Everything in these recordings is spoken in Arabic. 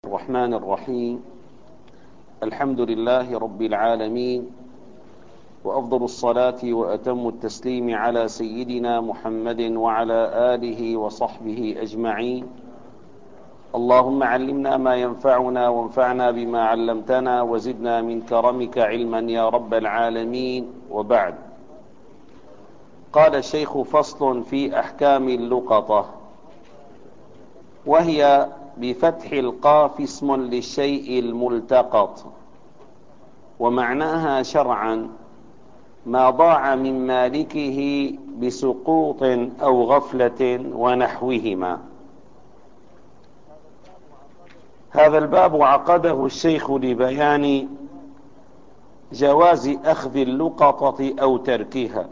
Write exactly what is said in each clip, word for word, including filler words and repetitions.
الرحمن الرحيم. الحمد لله رب العالمين، وأفضل الصلاة وأتم التسليم على سيدنا محمد وعلى آله وصحبه أجمعين. اللهم علمنا ما ينفعنا وانفعنا بما علمتنا وزدنا من كرمك علما يا رب العالمين. وبعد، قال الشيخ: فصل في أحكام اللقطة، وهي بفتح القاف اسم للشيء الملتقط، ومعناها شرعا ما ضاع من مالكه بسقوط أو غفلة ونحوهما. هذا الباب عقده الشيخ لبيان جواز أخذ اللقطة أو تركها،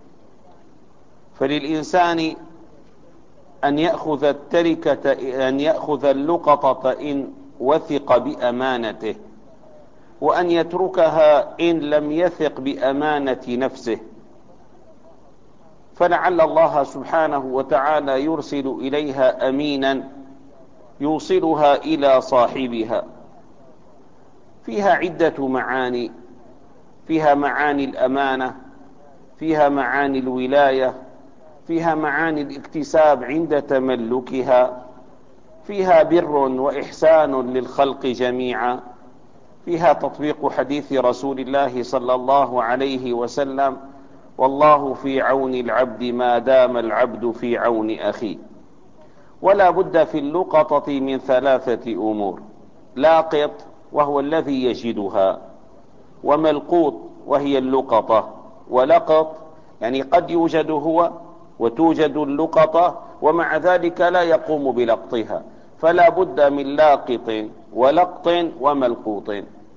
فللإنسان أن يأخذ التركة أن يأخذ اللقطة إن وثق بأمانته، وأن يتركها إن لم يثق بأمانة نفسه، فلعل الله سبحانه وتعالى يرسل إليها أمينا يوصلها إلى صاحبها. فيها عدة معاني، فيها معاني الأمانة، فيها معاني الولاية، فيها معاني الاكتساب عند تملكها، فيها بر وإحسان للخلق جميعا، فيها تطبيق حديث رسول الله صلى الله عليه وسلم: والله في عون العبد ما دام العبد في عون أخيه. ولا بد في اللقطة من ثلاثة أمور: لاقط وهو الذي يجدها، وملقوط وهي اللقطة، ولقط يعني قد يوجد هو وتوجد اللقطة ومع ذلك لا يقوم بلقطها، فلا بد من لاقط ولقط وملقوط.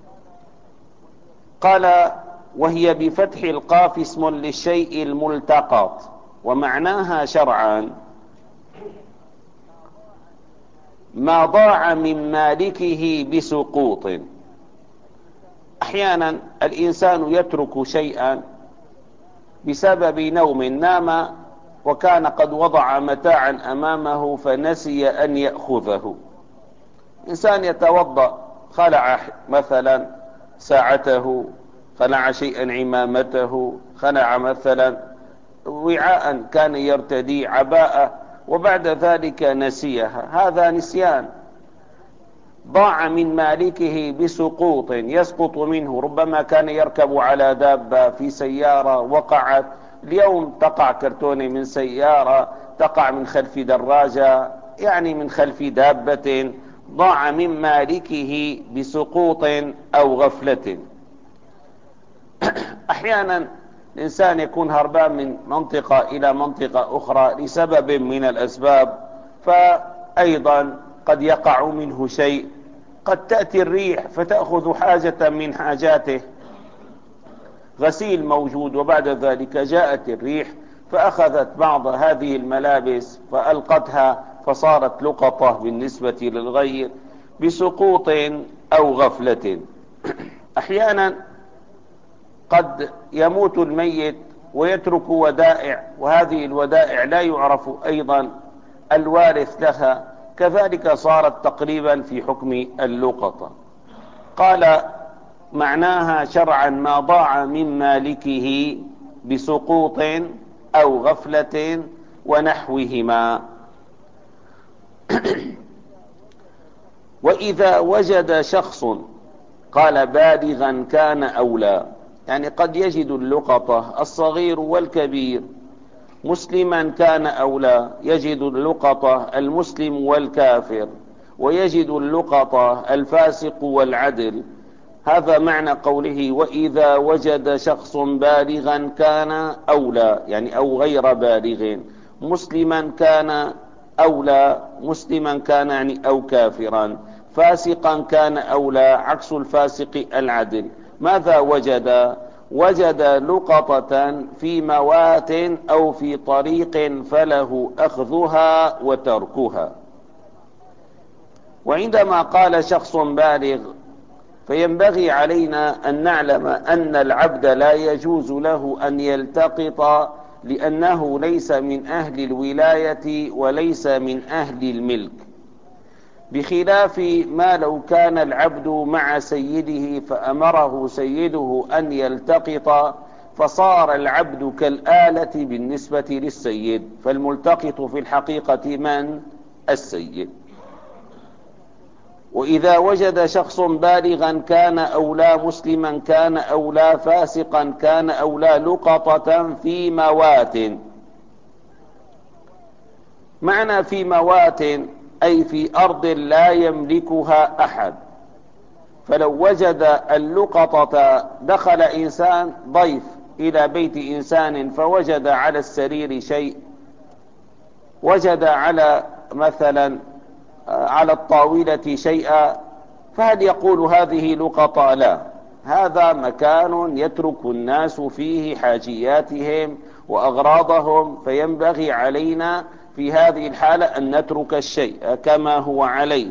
قال: وهي بفتح القاف اسم للشيء الملتقط، ومعناها شرعا ما ضاع من مالكه بسقوط. أحيانا الإنسان يترك شيئا بسبب نوم، نام وكان قد وضع متاعا أمامه فنسي أن يأخذه. إنسان يتوضأ، خلع مثلا ساعته، خلع شيئا عمامته، خلع مثلا وعاء كان يرتدي، عباءة، وبعد ذلك نسيها. هذا نسيان، ضاع من مالكه بسقوط، يسقط منه. ربما كان يركب على دابة في سيارة وقعت، اليوم تقع كرتونة من سيارة، تقع من خلف دراجة، يعني من خلف دابة، ضاع من مالكه بسقوط أو غفلة. أحيانا الإنسان يكون هربان من منطقة إلى منطقة أخرى لسبب من الأسباب، فأيضا قد يقع منه شيء، قد تأتي الريح فتأخذ حاجة من حاجاته، غسيل موجود، وبعد ذلك جاءت الريح فأخذت بعض هذه الملابس فألقتها، فصارت لقطة بالنسبة للغير بسقوط أو غفلة. أحيانا قد يموت الميت ويترك ودائع، وهذه الودائع لا يعرف أيضا الوارث لها، كذلك صارت تقريبا في حكم اللقطة. قال: معناها شرعا ما ضاع من مالكه بسقوط أو غفلة ونحوهما. وإذا وجد شخص، قال: بالغا كان أو لا، يعني قد يجد اللقطة الصغير والكبير، مسلما كان أو لا، يجد اللقطة المسلم والكافر، ويجد اللقطة الفاسق والعدل. هذا معنى قوله: وإذا وجد شخص بالغا كان أو لا، يعني أو غير بالغ، مسلما كان أو لا، مسلما كان يعني أو كافرا، فاسقا كان أو لا، عكس الفاسق العدل. ماذا وجد؟ وجد لقطة في موات أو في طريق فله أخذها وتركها. وعندما قال شخص بالغ، فينبغي علينا أن نعلم أن العبد لا يجوز له أن يلتقط، لأنه ليس من أهل الولاية وليس من أهل الملك، بخلاف ما لو كان العبد مع سيده فأمره سيده أن يلتقط، فصار العبد كالآلة بالنسبة للسيد، فالملتقط في الحقيقة من؟ السيد. وإذا وجد شخص بالغا كان أو لا، مسلما كان أو لا، فاسقا كان أو لا، لقطة في موات. معنى في موات أي في أرض لا يملكها أحد. فلو وجد اللقطة، دخل إنسان ضيف إلى بيت إنسان فوجد على السرير شيء، وجد على مثلا على الطاولة شيئا، فهل يقول هذه لقطة؟ لا، هذا مكان يترك الناس فيه حاجياتهم وأغراضهم، فينبغي علينا في هذه الحالة أن نترك الشيء كما هو عليه.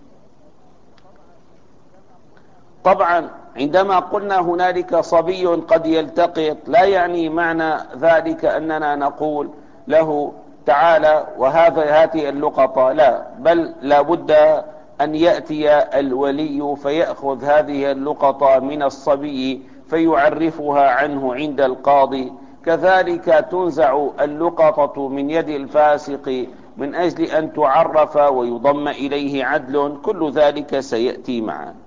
طبعا عندما قلنا هنالك صبي قد يلتقط، لا يعني معنى ذلك أننا نقول له تعالى وهذا هذه اللقطة، لا، بل لابد أن يأتي الولي فيأخذ هذه اللقطة من الصبي فيعرفها عنه عند القاضي. كذلك تنزع اللقطة من يد الفاسق من أجل أن تعرف ويضم إليه عدل، كل ذلك سيأتي معا.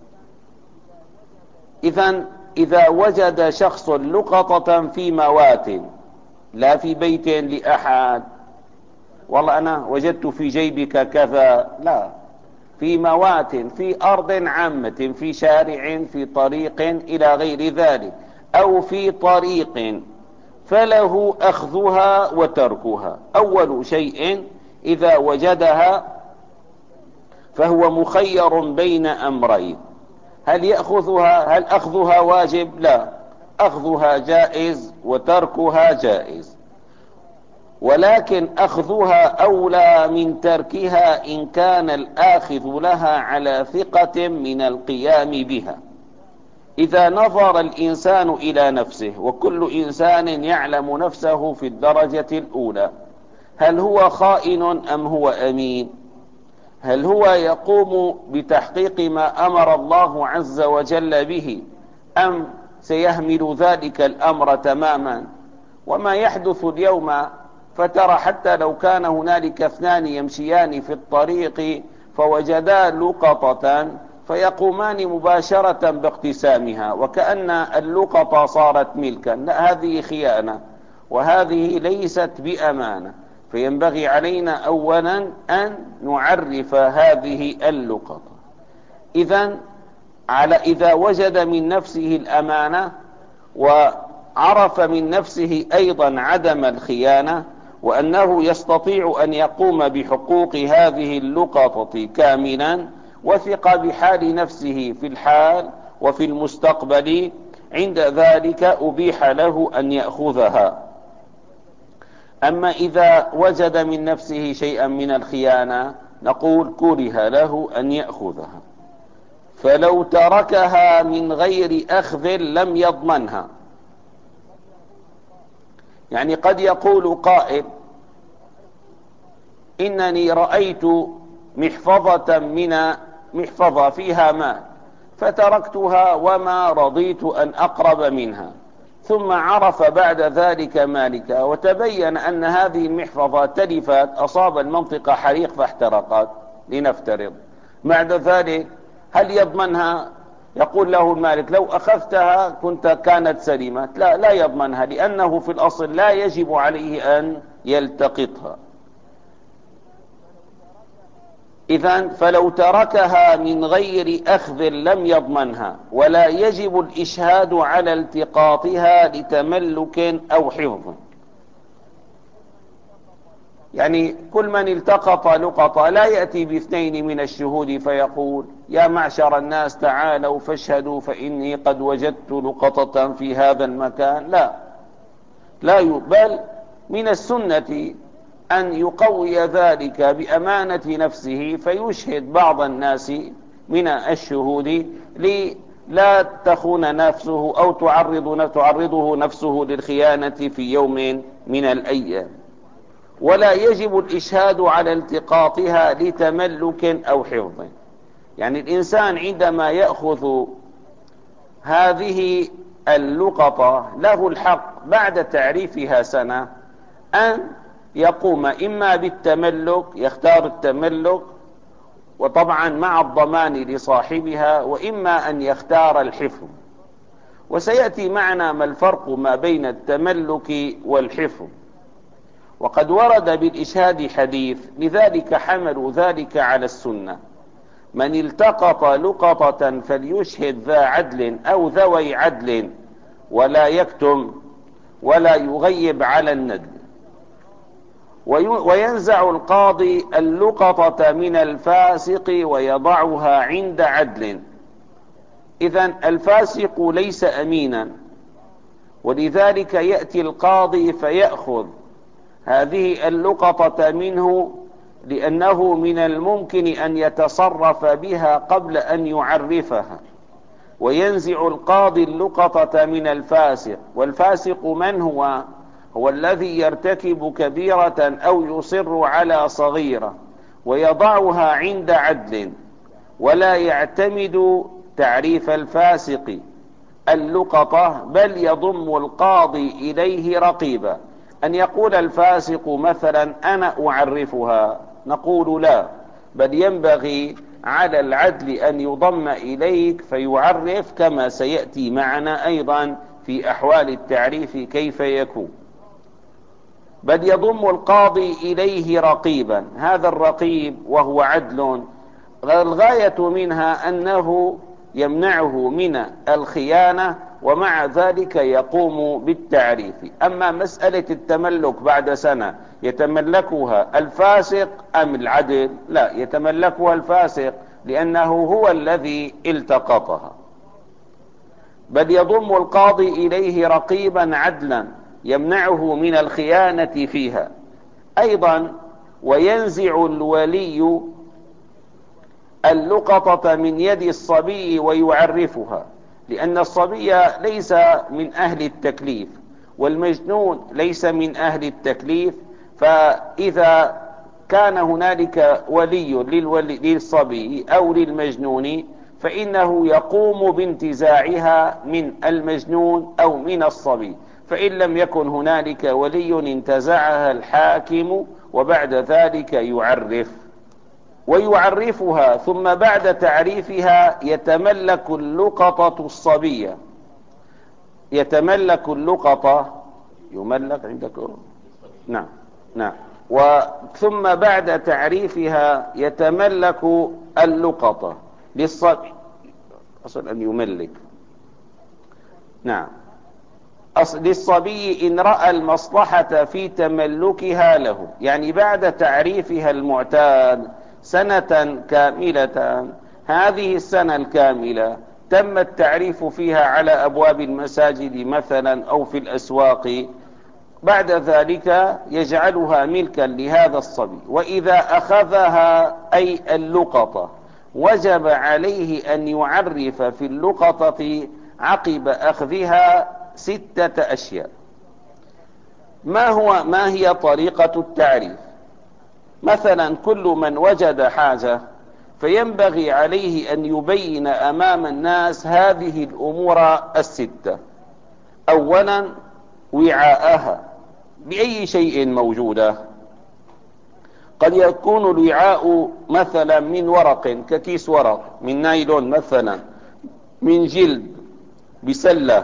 إذن إذا وجد شخص لقطة في موات، لا في بيت لأحد، والله أنا وجدت في جيبك كذا، لا، في موات، في أرض عامة، في شارع، في طريق إلى غير ذلك، أو في طريق، فله أخذها وتركها. أول شيء إذا وجدها فهو مخير بين أمرين: هل يأخذها؟ هل أخذها واجب؟ لا، أخذها جائز وتركها جائز، ولكن أخذها أولى من تركها إن كان الآخذ لها على ثقة من القيام بها. إذا نظر الإنسان إلى نفسه، وكل إنسان يعلم نفسه في الدرجة الأولى، هل هو خائن أم هو أمين؟ هل هو يقوم بتحقيق ما أمر الله عز وجل به أم سيهمل ذلك الأمر تماما؟ وما يحدث اليوم، فترى حتى لو كان هنالك اثنان يمشيان في الطريق فوجدا لقطة فيقومان مباشرة باقتسامها وكأن اللقطة صارت ملكا. لا، هذه خيانة وهذه ليست بأمانة. فينبغي علينا أولا أن نعرف هذه اللقطة. إذن على إذا وجد من نفسه الأمانة وعرف من نفسه أيضا عدم الخيانة، وأنه يستطيع أن يقوم بحقوق هذه اللقطة كاملا، وثق بحال نفسه في الحال وفي المستقبل، عند ذلك أبيح له أن يأخذها. أما إذا وجد من نفسه شيئا من الخيانة نقول كره له أن يأخذها. فلو تركها من غير أخذ لم يضمنها. يعني قد يقول قائل: إنني رأيت محفظة من محفظة فيها مال فتركتها وما رضيت أن أقرب منها، ثم عرف بعد ذلك مالكها وتبين أن هذه المحفظة تلفت، أصاب المنطقة حريق فاحترقت لنفترض، بعد ذلك هل يضمنها؟ يقول له المالك: لو أخذتها كنت كانت سليمة. لا، لا يضمنها، لأنه في الأصل لا يجب عليه أن يلتقطها. إذن فلو تركها من غير أخذ لم يضمنها، ولا يجب الإشهاد على التقاطها لتملك أو حفظ. يعني كل من التقط لقطة لا يأتي باثنين من الشهود فيقول: يا معشر الناس تعالوا فاشهدوا فإني قد وجدت لقطة في هذا المكان. لا، لا يقبل. من السنة أن يقوي ذلك بأمانة نفسه فيشهد بعض الناس من الشهود لا تخون نفسه أو تعرض تعرضه نفسه للخيانة في يوم من الأيام. ولا يجب الإشهاد على التقاطها لتملك أو حفظ. يعني الإنسان عندما يأخذ هذه اللقطة له الحق بعد تعريفها سنة أن يقوم إما بالتملك، يختار التملك وطبعا مع الضمان لصاحبها، وإما أن يختار الحفظ. وسيأتي معنا ما الفرق ما بين التملك والحفظ. وقد ورد بالإشهاد حديث، لذلك حملوا ذلك على السنة: من التقط لقطة فليشهد ذا عدل أو ذوي عدل ولا يكتم ولا يغيب على الندل. وينزع القاضي اللقطة من الفاسق ويضعها عند عدل. إذن الفاسق ليس أمينا، ولذلك يأتي القاضي فيأخذ هذه اللقطة منه، لأنه من الممكن أن يتصرف بها قبل أن يعرفها. وينزع القاضي اللقطة من الفاسق. والفاسق من هو؟ هو الذي يرتكب كبيرة أو يصر على صغيرة، ويضعها عند عدل. ولا يعتمد تعريف الفاسق اللقطة، بل يضم القاضي إليه رقيبا. أن يقول الفاسق مثلا أنا أعرفها، نقول لا، بل ينبغي على العدل أن يضم إليك فيعرف، كما سيأتي معنا أيضا في أحوال التعريف كيف يكون. بل يضم القاضي إليه رقيبا. هذا الرقيب وهو عدل، الغاية منها أنه يمنعه من الخيانة، ومع ذلك يقوم بالتعريف. أما مسألة التملك بعد سنة يتملكها الفاسق أم العدل؟ لا، يتملكها الفاسق، لأنه هو الذي التقطها. بل يضم القاضي إليه رقيبا عدلا يمنعه من الخيانة فيها. أيضا وينزع الولي اللقطة من يد الصبي ويعرفها، لأن الصبي ليس من أهل التكليف، والمجنون ليس من أهل التكليف. فإذا كان هنالك ولي للولي للصبي أو للمجنون، فإنه يقوم بانتزاعها من المجنون أو من الصبي. فإن لم يكن هنالك ولي انتزعها الحاكم، وبعد ذلك يعرف ويعرفها. ثم بعد تعريفها يتملك اللقطة الصبية، يتملك اللقطة، يملك عندكم؟ نعم نعم. وثم بعد تعريفها يتملك اللقطة للصبي، أصل أن يملك، نعم، أصل للصبي إن رأى المصلحة في تملكها له. يعني بعد تعريفها المعتاد سنة كاملة، هذه السنة الكاملة تم التعريف فيها على أبواب المساجد مثلا أو في الأسواق، بعد ذلك يجعلها ملكا لهذا الصبي. وإذا أخذها أي اللقطة وجب عليه أن يعرف في اللقطة عقب أخذها ستة أشياء. ما هو ما هي طريقة التعريف؟ مثلا كل من وجد حاجة فينبغي عليه أن يبين أمام الناس هذه الأمور الستة. أولا وعاءها بأي شيء موجودة. قد يكون الوعاء مثلا من ورق ككيس ورق، من نايلون مثلا، من جلد، بسلة.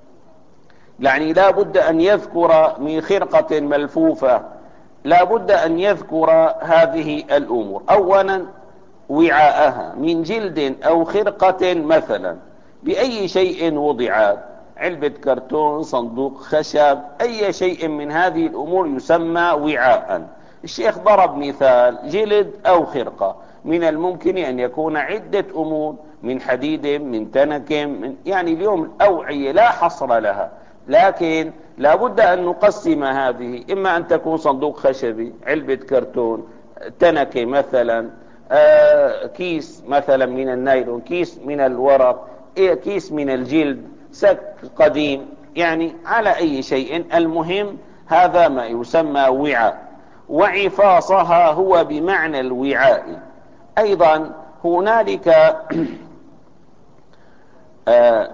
يعني لا بد أن يذكر من خرقة ملفوفة، لا بد أن يذكر هذه الأمور. أولا وعاءها من جلد أو خرقة مثلا، بأي شيء وضعت، علبة كرتون، صندوق خشب، أي شيء من هذه الأمور يسمى وعاء. الشيخ ضرب مثال جلد أو خرقة، من الممكن أن يكون عدة أمور، من حديد، من تنك، من يعني اليوم الأوعية لا حصر لها، لكن لا بد أن نقسم هذه. إما أن تكون صندوق خشبي، علبة كرتون، تنك مثلا، آه كيس مثلا من النايلون، كيس من الورق، كيس من الجلد، سك قديم، يعني على أي شيء. المهم هذا ما يسمى وعاء. وعفاصها هو بمعنى الوعاء. أيضا هنالك آه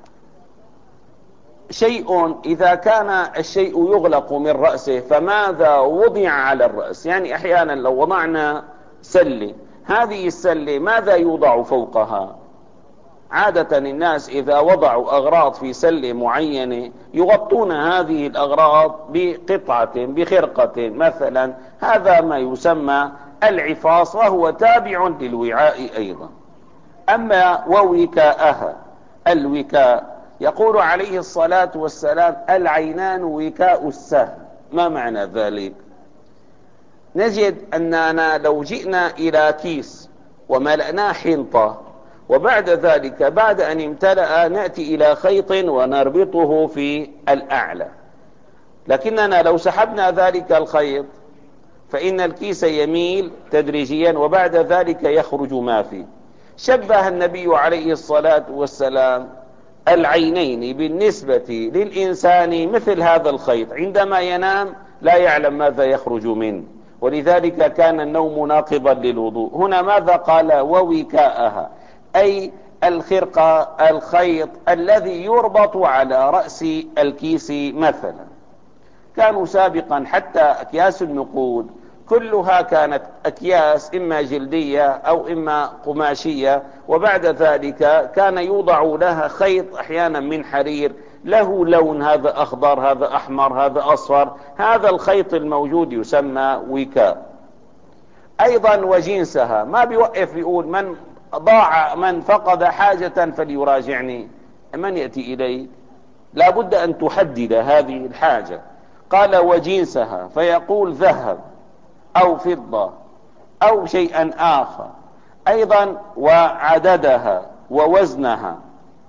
شيء، إذا كان الشيء يغلق من رأسه فماذا وضع على الرأس؟ يعني أحيانا لو وضعنا سلة، هذه السلة ماذا يوضع فوقها؟ عادة الناس إذا وضعوا أغراض في سلة معينة يغطون هذه الأغراض بقطعة بخرقة مثلا، هذا ما يسمى العفاص، وهو تابع للوعاء أيضا. أما ووكاءها، الوكاء يقول عليه الصلاة والسلام العينان وكاء السهم. ما معنى ذلك؟ نجد أننا لو جئنا إلى كيس وملأناه حنطة، وبعد ذلك بعد أن امتلأ نأتي إلى خيط ونربطه في الأعلى، لكننا لو سحبنا ذلك الخيط فإن الكيس يميل تدريجيا وبعد ذلك يخرج ما فيه. شبه النبي عليه الصلاة والسلام العينين بالنسبة للإنسان مثل هذا الخيط، عندما ينام لا يعلم ماذا يخرج منه، ولذلك كان النوم ناقضا للوضوء. هنا ماذا قال؟ ووكاءها، أي الخرقة، الخيط الذي يربط على رأس الكيس مثلا. كانوا سابقا حتى أكياس النقود كلها كانت أكياس إما جلدية أو إما قماشية، وبعد ذلك كان يوضع لها خيط أحيانا من حرير له لون، هذا أخضر هذا أحمر هذا أصفر، هذا الخيط الموجود يسمى وكاء. أيضا وجنسها، ما بيوقف يقول من ضاع من فقد حاجة فليراجعني، من يأتي إليه؟ لا بد أن تحدد هذه الحاجة. قال وجنسها، فيقول ذهب أو فضة أو شيئا آخر. أيضا وعددها ووزنها،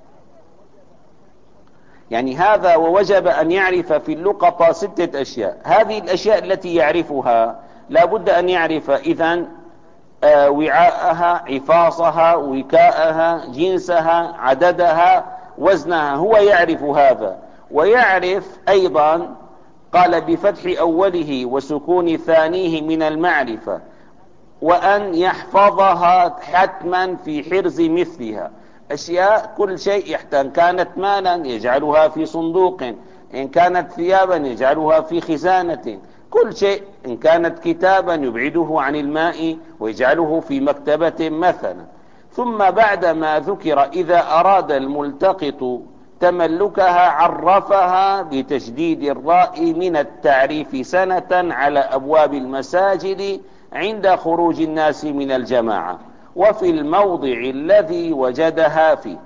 يعني هذا ووجب أن يعرف في اللقطة ستة أشياء. هذه الأشياء التي يعرفها لا بد أن يعرف إذن آه وعاءها، عفاصها، وكاءها، جنسها، عددها، وزنها، هو يعرف هذا. ويعرف أيضا، قال بفتح أوله وسكون ثانيه من المعرفة، وأن يحفظها حتما في حرز مثلها. أشياء كل شيء يحتاج، إن كانت مالا يجعلها في صندوق، إن كانت ثيابا يجعلها في خزانة، كل شيء. إن كانت كتابا يبعده عن الماء ويجعله في مكتبة مثلا. ثم بعدما ذكر إذا أراد الملتقط تملكها عرفها بتشديد الراء من التعريف سنة على أبواب المساجد عند خروج الناس من الجماعة وفي الموضع الذي وجدها فيه.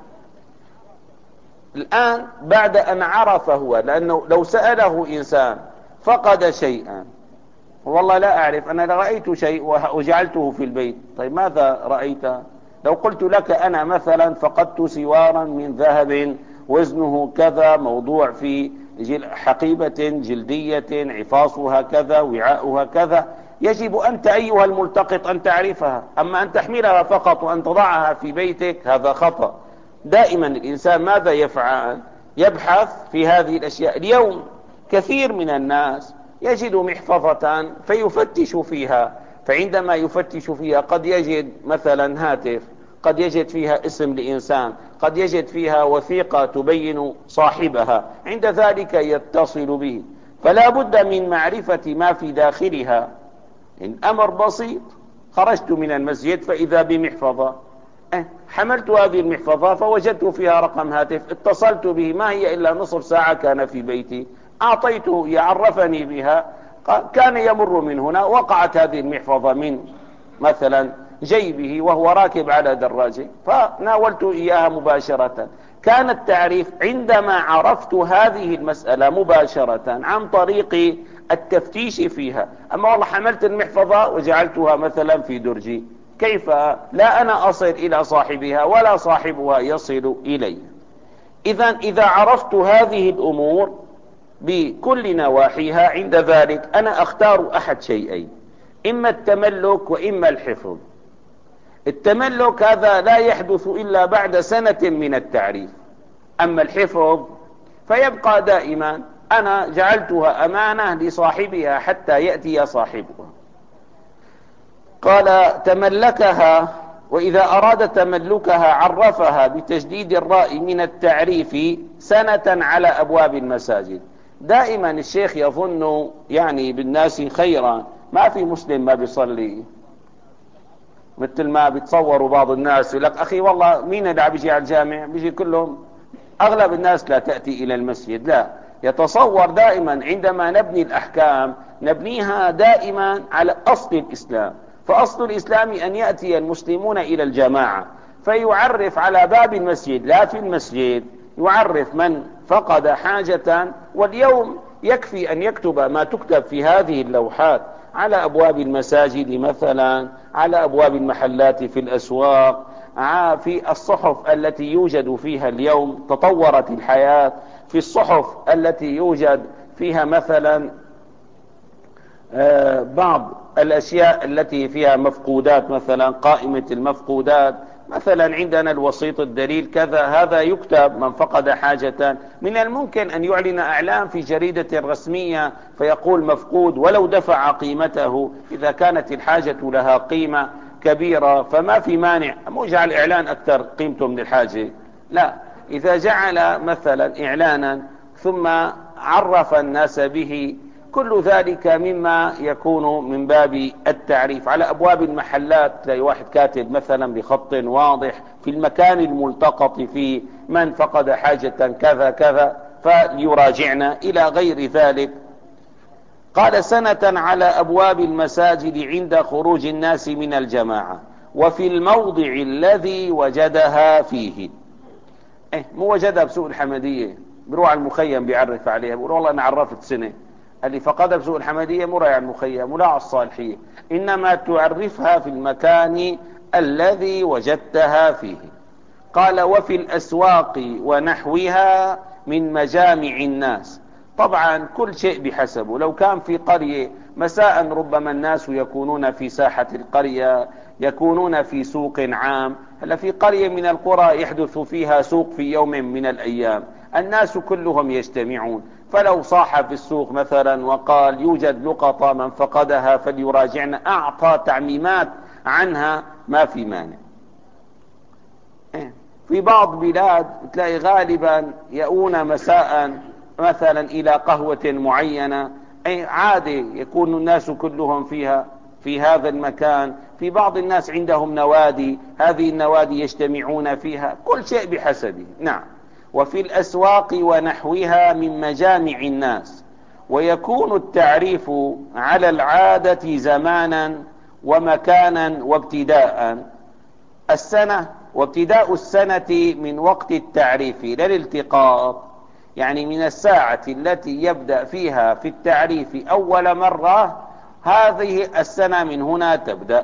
الآن بعد أن عرف هو، لأنه لو سأله إنسان فقد شيئا، والله لا أعرف، أنا رأيت شيء وجعلته في البيت، طيب ماذا رأيت؟ لو قلت لك أنا مثلا فقدت سوارا من ذهب وزنه كذا، موضوع في حقيبة جلدية، عفاصها كذا، وعاؤها كذا، يجب أنت أيها الملتقط أن تعرفها. أما أن تحملها فقط وأن تضعها في بيتك هذا خطأ. دائما الإنسان ماذا يفعل؟ يبحث في هذه الأشياء. اليوم كثير من الناس يجد محفظة فيفتش فيها، فعندما يفتش فيها قد يجد مثلا هاتف، قد يجد فيها اسم لإنسان، قد يجد فيها وثيقة تبين صاحبها، عند ذلك يتصل به. فلا بد من معرفة ما في داخلها. إن أمر بسيط، خرجت من المسجد فإذا بمحفظة، حملت هذه المحفظة فوجدت فيها رقم هاتف، اتصلت به، ما هي إلا نصف ساعة كان في بيتي، أعطيته يعرفني بها، كان يمر من هنا، وقعت هذه المحفظة من مثلا جيبه وهو راكب على دراجه، فناولت إياها مباشرة. كان التعريف عندما عرفت هذه المسألة مباشرة عن طريق التفتيش فيها. أما والله حملت المحفظة وجعلتها مثلا في درجي، كيف؟ لا أنا أصل إلى صاحبها ولا صاحبها يصل إلي. إذا إذا عرفت هذه الأمور بكل نواحيها، عند ذلك أنا أختار أحد شيئين، إما التملك وإما الحفظ. التملك هذا لا يحدث إلا بعد سنة من التعريف، أما الحفظ فيبقى دائما. أنا جعلتها أمانة لصاحبها حتى يأتي صاحبها. قال تملكها، وإذا أراد تملكها عرفها بتجديد الراء من التعريف سنة على أبواب المساجد. دائما الشيخ يظن يعني بالناس خيرا، ما في مسلم ما بيصلي، مثل ما بيتصوروا بعض الناس يقول لك أخي والله مين اللي عم بيجي على الجامع؟ بيجي كلهم، أغلب الناس لا تأتي إلى المسجد. لا، يتصور دائما عندما نبني الأحكام نبنيها دائما على أصل الإسلام. فأصل الإسلام أن يأتي المسلمون إلى الجماعة، فيعرف على باب المسجد لا في المسجد، يعرف من فقد حاجة. واليوم يكفي أن يكتب ما تكتب في هذه اللوحات على أبواب المساجد مثلا، على أبواب المحلات في الأسواق، في الصحف التي يوجد فيها اليوم، تطورت الحياة، في الصحف التي يوجد فيها مثلا بعض الأشياء التي فيها مفقودات، مثلا قائمة المفقودات، مثلا عندنا الوسيط الدليل كذا، هذا يكتب من فقد حاجة. من الممكن أن يعلن إعلان في جريدة رسمية فيقول مفقود ولو دفع قيمته، إذا كانت الحاجة لها قيمة كبيرة فما في مانع. مو جعل إعلان أكثر قيمته من الحاجة، لا، إذا جعل مثلا إعلانا ثم عرف الناس به، كل ذلك مما يكون من باب التعريف. على أبواب المحلات تلاقي واحد كاتب مثلا بخط واضح في المكان الملتقط فيه من فقد حاجة كذا كذا فليراجعنا إلى غير ذلك. قال سنة على أبواب المساجد عند خروج الناس من الجماعة، وفي الموضع الذي وجدها فيه. إيه مو وجدها بسوق الحمدية بروح على المخيم بيعرف عليها بيقول والله أنا عرفت سنة، اللي فقدها بسوق الحمدية مو رايح على المخيم ولا على الصالحية، إنما تعرفها في المكان الذي وجدتها فيه. قال وفي الأسواق ونحوها من مجامع الناس. طبعا كل شيء بحسبه، لو كان في قرية مساء ربما الناس يكونون في ساحة القرية، يكونون في سوق عام. هلا في قرية من القرى يحدث فيها سوق في يوم من الأيام، الناس كلهم يجتمعون، فلو صاح في السوق مثلا وقال يوجد لقطة من فقدها فليراجعنا، أعطى تعميمات عنها، ما في مانع. في بعض بلاد تلاقي غالبا يؤون مساء مثلا إلى قهوة معينة، أي عادي يكون الناس كلهم فيها في هذا المكان. في بعض الناس عندهم نوادي، هذه النوادي يجتمعون فيها، كل شيء بحسبه. نعم. وفي الأسواق ونحوها من مجامع الناس. ويكون التعريف على العادة زمانا ومكانا وابتداء السنة، وابتداء السنة من وقت التعريف لا الالتقاط، يعني من الساعة التي يبدأ فيها في التعريف أول مرة، هذه السنة من هنا تبدأ.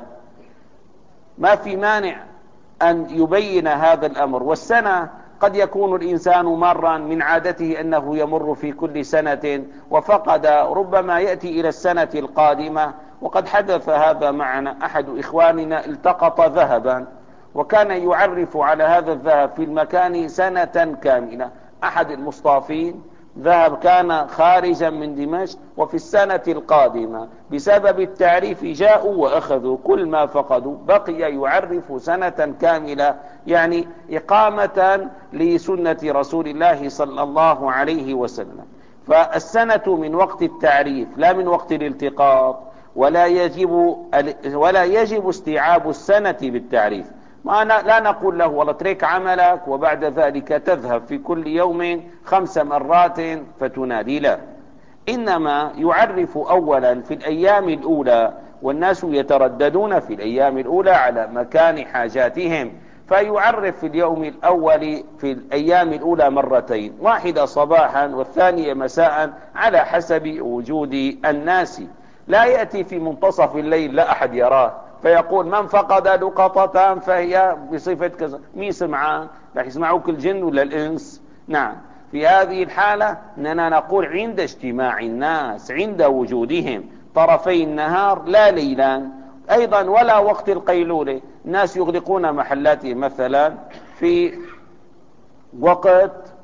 ما في مانع أن يبين هذا الأمر. والسنة قد يكون الإنسان مرا من عادته أنه يمر في كل سنة وفقد، ربما يأتي إلى السنة القادمة. وقد حدث هذا معنا، أحد إخواننا التقط ذهبا وكان يعرف على هذا الذهب في المكان سنة كاملة. أحد المصطافين ذهب كان خارجا من دمشق، وفي السنة القادمة بسبب التعريف جاءوا وأخذوا كل ما فقدوا، بقي يعرف سنة كاملة، يعني إقامة لسنة رسول الله صلى الله عليه وسلم. فالسنة من وقت التعريف لا من وقت الالتقاط، ولا يجب ولا يجب استيعاب السنة بالتعريف. ما لا نقول له والله اترك عملك وبعد ذلك تذهب في كل يوم خمس مرات فتنادي، لا، إنما يعرف أولا في الأيام الأولى، والناس يترددون في الأيام الأولى على مكان حاجاتهم، فيعرف في اليوم الأول في الأيام الأولى مرتين، واحدة صباحا والثانية مساء على حسب وجود الناس. لا يأتي في منتصف الليل لا أحد يراه فيقول من فقد لقطة فهي بصفة كذا. مين سمعان؟ رح يسمعوك الجن ولا الإنس؟ نعم. في هذه الحالة أننا نقول عند اجتماع الناس، عند وجودهم طرفي النهار لا ليلان. أيضا ولا وقت القيلولة، الناس يغلقون محلاتهم مثلا في وقت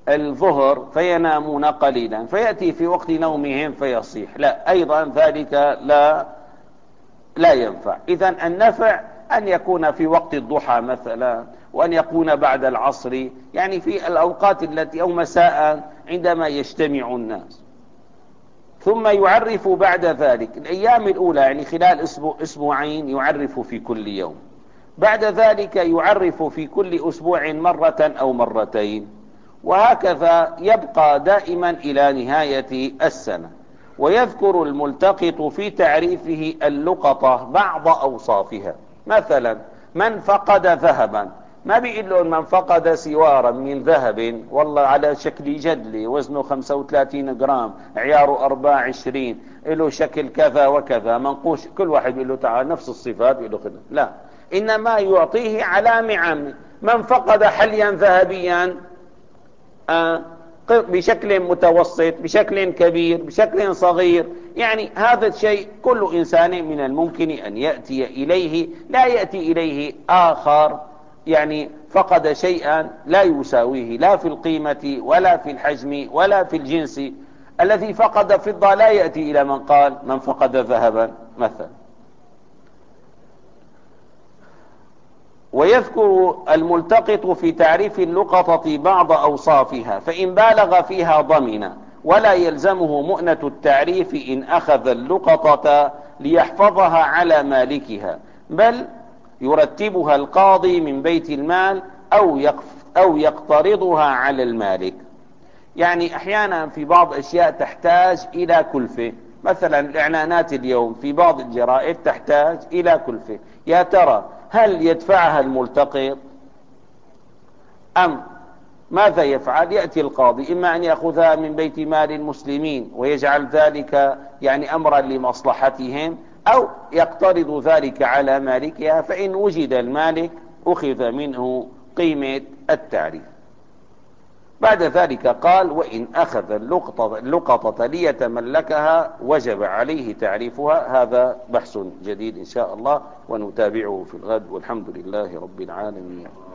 الظهر فينامون قليلا فيأتي في وقت نومهم فيصيح، لا، أيضا ذلك لا لا ينفع. إذن النفع أن يكون في وقت الضحى مثلا، وأن يكون بعد العصر، يعني في الأوقات التي أو مساء عندما يجتمع الناس. ثم يعرف بعد ذلك الأيام الأولى، يعني خلال أسبوع أسبوعين يعرف في كل يوم، بعد ذلك يعرف في كل أسبوع مرة أو مرتين، وهكذا يبقى دائما إلى نهاية السنة. ويذكر الملتقط في تعريفه اللقطة بعض أوصافها. مثلا من فقد ذهبا، ما بيقول له من فقد سوارا من ذهب والله على شكل جدلي وزنه خمسة وثلاثين جرام عياره أربعة وعشرين له شكل كذا وكذا منقوش، كل واحد يقول له تعال نفس الصفات يقول له خذ، لا، إنما يعطيه على عام. من فقد حليا ذهبيا آه بشكل متوسط، بشكل كبير، بشكل صغير، يعني هذا الشيء كل إنسان من الممكن أن يأتي إليه، لا يأتي إليه آخر يعني فقد شيئا لا يساويه لا في القيمة ولا في الحجم ولا في الجنس. الذي فقد فضة لا يأتي إلى من قال من فقد ذهبا مثلا. ويذكر الملتقط في تعريف اللقطة بعض أوصافها، فإن بالغ فيها ضمن، ولا يلزمه مؤنة التعريف إن أخذ اللقطة ليحفظها على مالكها، بل يرتبها القاضي من بيت المال أو أو يقترضها على المالك. يعني أحيانا في بعض أشياء تحتاج إلى كلفة، مثلا الإعلانات اليوم في بعض الجرائد تحتاج إلى كلفة، يا ترى هل يدفعها الملتقط أم ماذا يفعل؟ يأتي القاضي إما أن يأخذها من بيت مال المسلمين ويجعل ذلك يعني أمرا لمصلحتهم، أو يقترض ذلك على مالكها، فإن وجد المالك أخذ منه قيمة التعريف. بعد ذلك قال وإن أخذ اللقطة, اللقطة ليتملكها وجب عليه تعريفها. هذا بحث جديد إن شاء الله ونتابعه في الغد، والحمد لله رب العالمين.